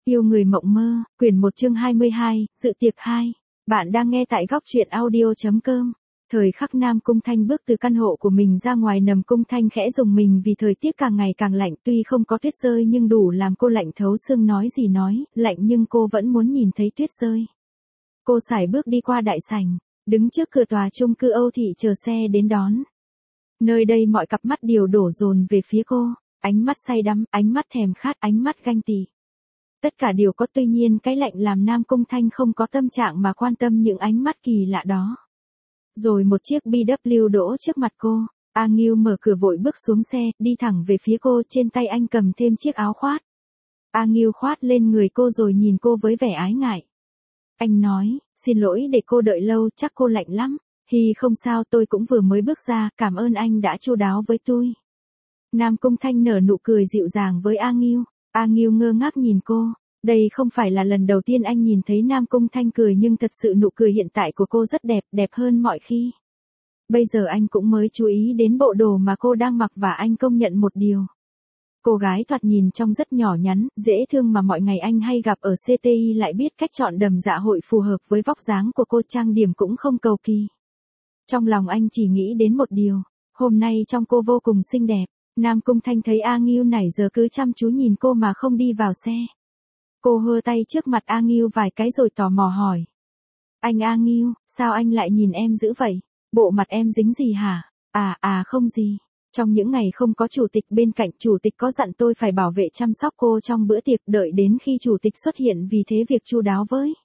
Yêu người mộng mơ, quyển 1 chương 22, dự tiệc 2. Bạn đang nghe tại góc truyện audio.com. Thời khắc Nam Cung Thanh bước từ căn hộ của mình ra ngoài, Nầm Cung Thanh khẽ rùng mình vì thời tiết càng ngày càng lạnh, tuy không có tuyết rơi nhưng đủ làm cô lạnh thấu xương, nói gì nói, lạnh nhưng cô vẫn muốn nhìn thấy tuyết rơi. Cô sải bước đi qua đại sảnh, đứng trước cửa tòa chung cư Âu Thị chờ xe đến đón. Nơi đây mọi cặp mắt đều đổ dồn về phía cô, ánh mắt say đắm, ánh mắt thèm khát, ánh mắt ganh tị. Tất cả đều có, tuy nhiên cái lạnh làm Nam Cung Thanh không có tâm trạng mà quan tâm những ánh mắt kỳ lạ đó. Rồi một chiếc BMW đỗ trước mặt cô, A Nghiêu mở cửa vội bước xuống xe, đi thẳng về phía cô, trên tay anh cầm thêm chiếc áo khoác. A Nghiêu khoác lên người cô rồi nhìn cô với vẻ ái ngại. Anh nói, xin lỗi để cô đợi lâu, chắc cô lạnh lắm. Hi, không sao, tôi cũng vừa mới bước ra, cảm ơn anh đã chu đáo với tôi. Nam Cung Thanh nở nụ cười dịu dàng với A Nghiêu. A Nghiêu ngơ ngác nhìn cô, đây không phải là lần đầu tiên anh nhìn thấy Nam Cung Thanh cười, nhưng thật sự nụ cười hiện tại của cô rất đẹp, đẹp hơn mọi khi. Bây giờ anh cũng mới chú ý đến bộ đồ mà cô đang mặc và anh công nhận một điều. Cô gái thoạt nhìn trông rất nhỏ nhắn, dễ thương mà mọi ngày anh hay gặp ở CTI lại biết cách chọn đầm dạ hội phù hợp với vóc dáng của cô, trang điểm cũng không cầu kỳ. Trong lòng anh chỉ nghĩ đến một điều, hôm nay trông cô vô cùng xinh đẹp. Nam Cung Thanh thấy A Nghiêu nãy giờ cứ chăm chú nhìn cô mà không đi vào xe. Cô hơ tay trước mặt A Nghiêu vài cái rồi tò mò hỏi. Anh A Nghiêu, sao anh lại nhìn em dữ vậy? Bộ mặt em dính gì hả? Không gì. Trong những ngày không có chủ tịch bên cạnh, chủ tịch có dặn tôi phải bảo vệ chăm sóc cô trong bữa tiệc, đợi đến khi chủ tịch xuất hiện, vì thế việc chu đáo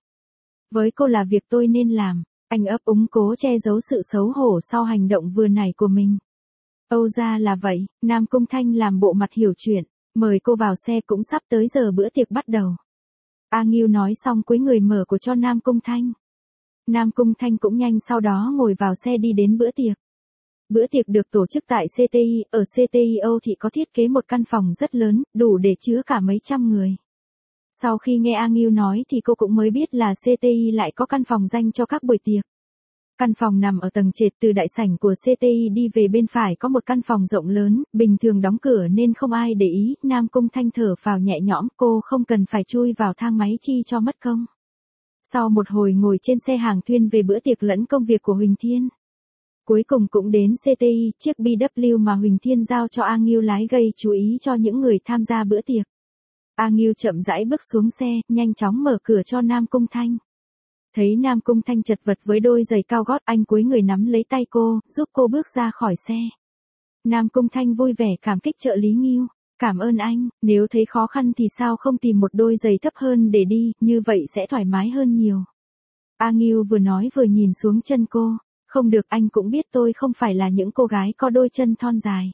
với cô là việc tôi nên làm. Anh ấp úng cố che giấu sự xấu hổ sau hành động vừa nãy của mình. Âu ra là vậy, Nam Cung Thanh làm bộ mặt hiểu chuyện, mời cô vào xe, cũng sắp tới giờ bữa tiệc bắt đầu. A Nghiêu nói xong cúi người mở cửa cho Nam Cung Thanh. Nam Cung Thanh cũng nhanh sau đó ngồi vào xe đi đến bữa tiệc. Bữa tiệc được tổ chức tại CTI, ở CTI Âu Thị có thiết kế một căn phòng rất lớn, đủ để chứa cả mấy trăm người. Sau khi nghe A Nghiêu nói thì cô cũng mới biết là CTI lại có căn phòng dành cho các buổi tiệc. Căn phòng nằm ở tầng trệt, từ đại sảnh của CTI đi về bên phải có một căn phòng rộng lớn, bình thường đóng cửa nên không ai để ý. Nam Cung Thanh thở phào nhẹ nhõm, cô không cần phải chui vào thang máy chi cho mất công. Sau một hồi ngồi trên xe hàng thuyên về bữa tiệc lẫn công việc của Huỳnh Thiên, cuối cùng cũng đến CTI, chiếc BMW mà Huỳnh Thiên giao cho A Nghiêu lái gây chú ý cho những người tham gia bữa tiệc. A Nghiêu chậm rãi bước xuống xe, nhanh chóng mở cửa cho Nam Cung Thanh. Thấy Nam Cung Thanh chật vật với đôi giày cao gót, anh cúi người nắm lấy tay cô, giúp cô bước ra khỏi xe. Nam Cung Thanh vui vẻ cảm kích trợ lý Nghiêu. Cảm ơn anh, nếu thấy khó khăn thì sao không tìm một đôi giày thấp hơn để đi, như vậy sẽ thoải mái hơn nhiều. A Nghiêu vừa nói vừa nhìn xuống chân cô. Không được, anh cũng biết tôi không phải là những cô gái có đôi chân thon dài.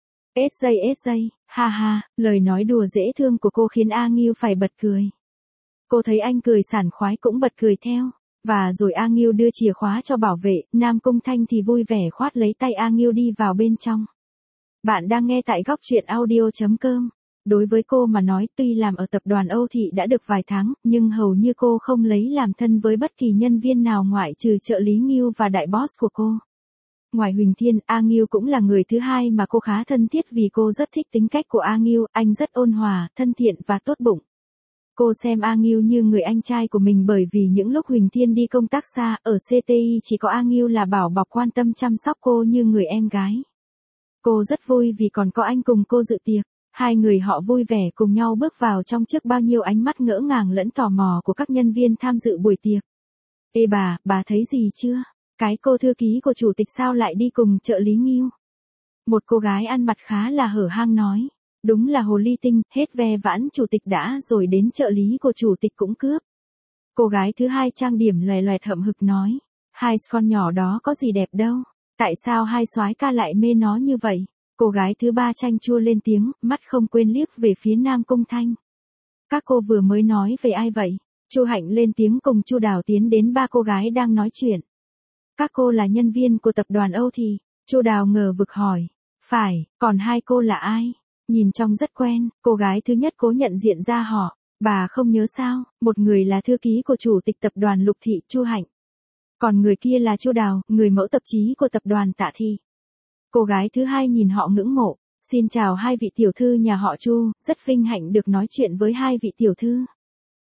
SJ, ha ha, lời nói đùa dễ thương của cô khiến A Nghiêu phải bật cười. Cô thấy anh cười sảng khoái cũng bật cười theo. Và rồi A Nghiêu đưa chìa khóa cho bảo vệ, Nam Cung Thanh thì vui vẻ khoát lấy tay A Nghiêu đi vào bên trong. Bạn đang nghe tại góc truyện audio.com. Đối với cô mà nói, tuy làm ở tập đoàn Âu Thị đã được vài tháng, nhưng hầu như cô không lấy làm thân với bất kỳ nhân viên nào ngoại trừ trợ lý Nghiêu và đại boss của cô. Ngoài Huỳnh Thiên, A Nghiêu cũng là người thứ hai mà cô khá thân thiết vì cô rất thích tính cách của A Nghiêu, anh rất ôn hòa, thân thiện và tốt bụng. Cô xem A Nghiêu như người anh trai của mình, bởi vì những lúc Huỳnh Thiên đi công tác xa, ở CTI chỉ có A Nghiêu là bảo bọc quan tâm chăm sóc cô như người em gái. Cô rất vui vì còn có anh cùng cô dự tiệc. Hai người họ vui vẻ cùng nhau bước vào trong trước bao nhiêu ánh mắt ngỡ ngàng lẫn tò mò của các nhân viên tham dự buổi tiệc. Ê bà thấy gì chưa? Cái cô thư ký của chủ tịch sao lại đi cùng trợ lý Nghiêu? Một cô gái ăn mặc khá là hở hang nói. Đúng là hồ ly tinh, hết ve vãn chủ tịch đã rồi đến trợ lý của chủ tịch cũng cướp. Cô gái thứ hai trang điểm loè loẹt hậm hực nói. Hai con nhỏ đó có gì đẹp đâu. Tại sao hai soái ca lại mê nó như vậy? Cô gái thứ ba chanh chua lên tiếng, mắt không quên liếc về phía Nam Cung Thanh. Các cô vừa mới nói về ai vậy? Chu Hạnh lên tiếng cùng Chu Đào tiến đến ba cô gái đang nói chuyện. Các cô là nhân viên của tập đoàn Âu Thị. Chu Đào ngờ vực hỏi. Phải, còn hai cô là ai? Nhìn trông rất quen, cô gái thứ nhất cố nhận diện ra họ. Bà không nhớ sao, một người là thư ký của chủ tịch tập đoàn Lục Thị, Chu Hạnh. Còn người kia là Chu Đào, người mẫu tạp chí của tập đoàn Tạ Thị. Cô gái thứ hai nhìn họ ngưỡng mộ. Xin chào hai vị tiểu thư nhà họ Chu, rất vinh hạnh được nói chuyện với hai vị tiểu thư.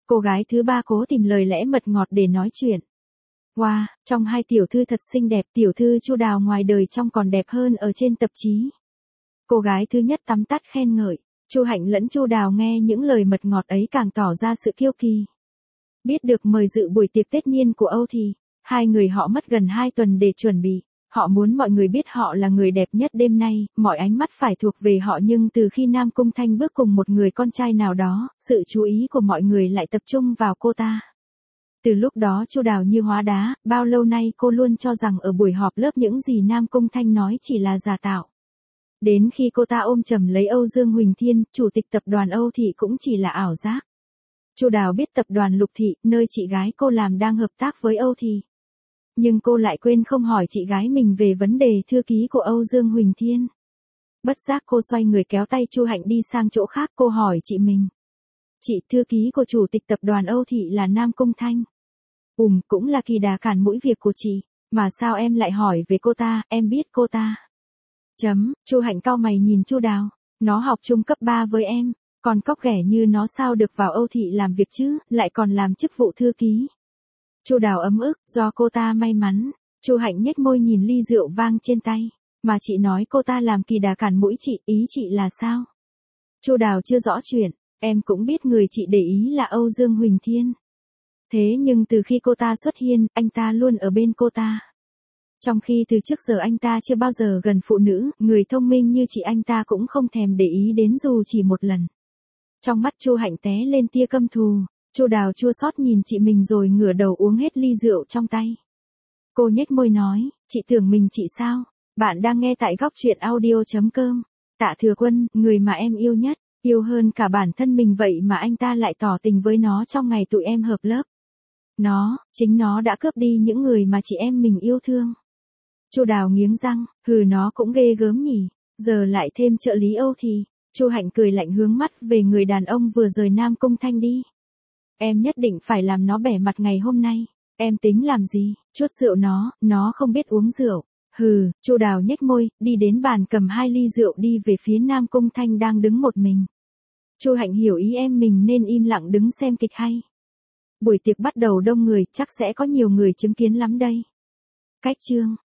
Cô gái thứ ba cố tìm lời lẽ mật ngọt để nói chuyện. Wow, trong hai tiểu thư thật xinh đẹp, tiểu thư Chu Đào ngoài đời trong còn đẹp hơn ở trên tạp chí. Cô gái thứ nhất tắm tắt khen ngợi. Chu Hạnh lẫn Chu Đào nghe những lời mật ngọt ấy càng tỏ ra sự kiêu kỳ. Biết được mời dự buổi tiệc Tết niên của Âu thì, hai người họ mất gần 2 tuần để chuẩn bị. Họ muốn mọi người biết họ là người đẹp nhất đêm nay, mọi ánh mắt phải thuộc về họ, nhưng từ khi Nam Cung Thanh bước cùng một người con trai nào đó, sự chú ý của mọi người lại tập trung vào cô ta. Từ lúc đó Chu Đào như hóa đá, bao lâu nay cô luôn cho rằng ở buổi họp lớp những gì Nam Cung Thanh nói chỉ là giả tạo. Đến khi cô ta ôm chầm lấy Âu Dương Huỳnh Thiên, chủ tịch tập đoàn Âu Thị cũng chỉ là ảo giác. Chu Đào biết tập đoàn Lục Thị, nơi chị gái cô làm đang hợp tác với Âu Thị. Nhưng cô lại quên không hỏi chị gái mình về vấn đề thư ký của Âu Dương Huỳnh Thiên. Bất giác cô xoay người kéo tay Chu Hạnh đi sang chỗ khác, cô hỏi chị mình. Chị, thư ký của chủ tịch tập đoàn Âu Thị là Nam Cung Thanh. Cũng là kỳ đà cản mũi việc của chị, mà sao em lại hỏi về cô ta, em biết cô ta. Chu Hạnh cau mày nhìn Chu Đào, nó học trung cấp 3 với em, còn cóc ghẻ như nó sao được vào Âu Thị làm việc chứ, lại còn làm chức vụ thư ký. Chu Đào ấm ức, do cô ta may mắn. Chu Hạnh nhếch môi nhìn ly rượu vang trên tay, mà chị nói cô ta làm kỳ đà cản mũi chị, ý chị là sao? Chu Đào chưa rõ chuyện, em cũng biết người chị để ý là Âu Dương Huỳnh Thiên. Thế nhưng từ khi cô ta xuất hiện, anh ta luôn ở bên cô ta. Trong khi từ trước giờ anh ta chưa bao giờ gần phụ nữ, người thông minh như chị anh ta cũng không thèm để ý đến dù chỉ một lần. Trong mắt Chu Hạnh té lên tia căm thù. Chu Đào chua xót nhìn chị mình rồi ngửa đầu uống hết ly rượu trong tay. Cô nhếch môi nói, chị tưởng mình chị sao? Bạn đang nghe tại góc truyện audio.com. Tạ Thừa Quân, người mà em yêu nhất, yêu hơn cả bản thân mình, vậy mà anh ta lại tỏ tình với nó trong ngày tụi em hợp lớp. Chính nó đã cướp đi những người mà chị em mình yêu thương. Chu Đào nghiến răng, nó cũng ghê gớm nhỉ, giờ lại thêm trợ lý Âu thì. Chu Hạnh cười lạnh hướng mắt về người đàn ông vừa rời Nam Cung Thanh đi. Em nhất định phải làm nó bẻ mặt ngày hôm nay. Em tính làm gì? Chuốt rượu nó không biết uống rượu. Chu Đào nhếch môi, đi đến bàn cầm 2 ly rượu đi về phía Nam Cung Thanh đang đứng một mình. Chu Hạnh hiểu ý em mình nên im lặng đứng xem kịch hay. Buổi tiệc bắt đầu đông người, chắc sẽ có nhiều người chứng kiến lắm đây. Cách chương